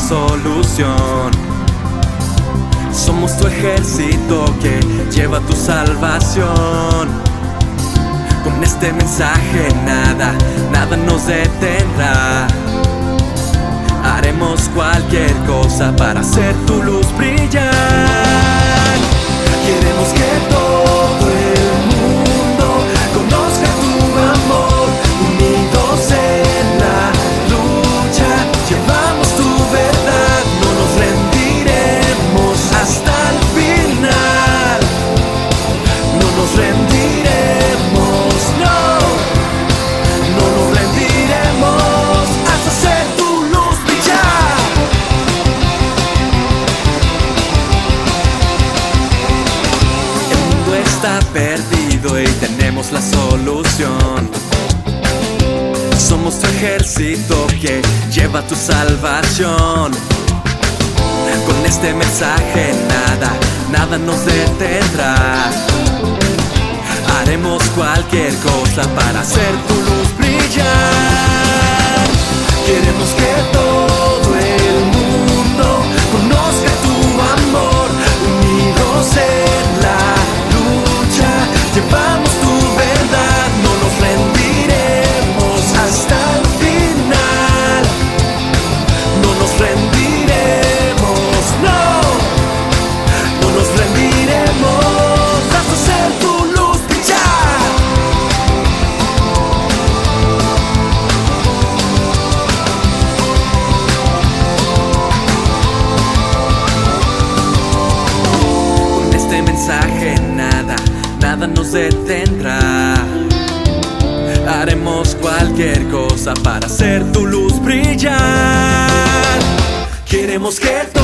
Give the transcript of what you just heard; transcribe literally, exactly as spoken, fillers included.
solución. Somos tu ejército que lleva tu salvación. Con este mensaje nada, nada nos detendrá. Haremos cualquier cosa para hacer tu luz brillar. Queremos que todo el mundo conozca tu amor. Unidos en la lucha, llevamos tu verdad. No nos rendiremos hasta el final. No nos rendiremos, no. No nos rendiremos hasta hacer tu luz brillar. El mundo está perdido y tenemos la solución. Somos tu ejército que lleva tu salvación. Con este mensaje nada, nada nos detendrá. Haremos cualquier cosa para hacer tu luz brillar. Queremos que todo el mundo conozca tu amor. Unidos en la lucha, llevamos tu verdad. No nos rendiremos hasta el final. No nos rendiremos, no. No nos rendiremos hasta hacer tu luz brillar. Con este mensaje nada, nada nos detendrá. Haremos cualquier cosa para hacer tu luz brillar. Queremos que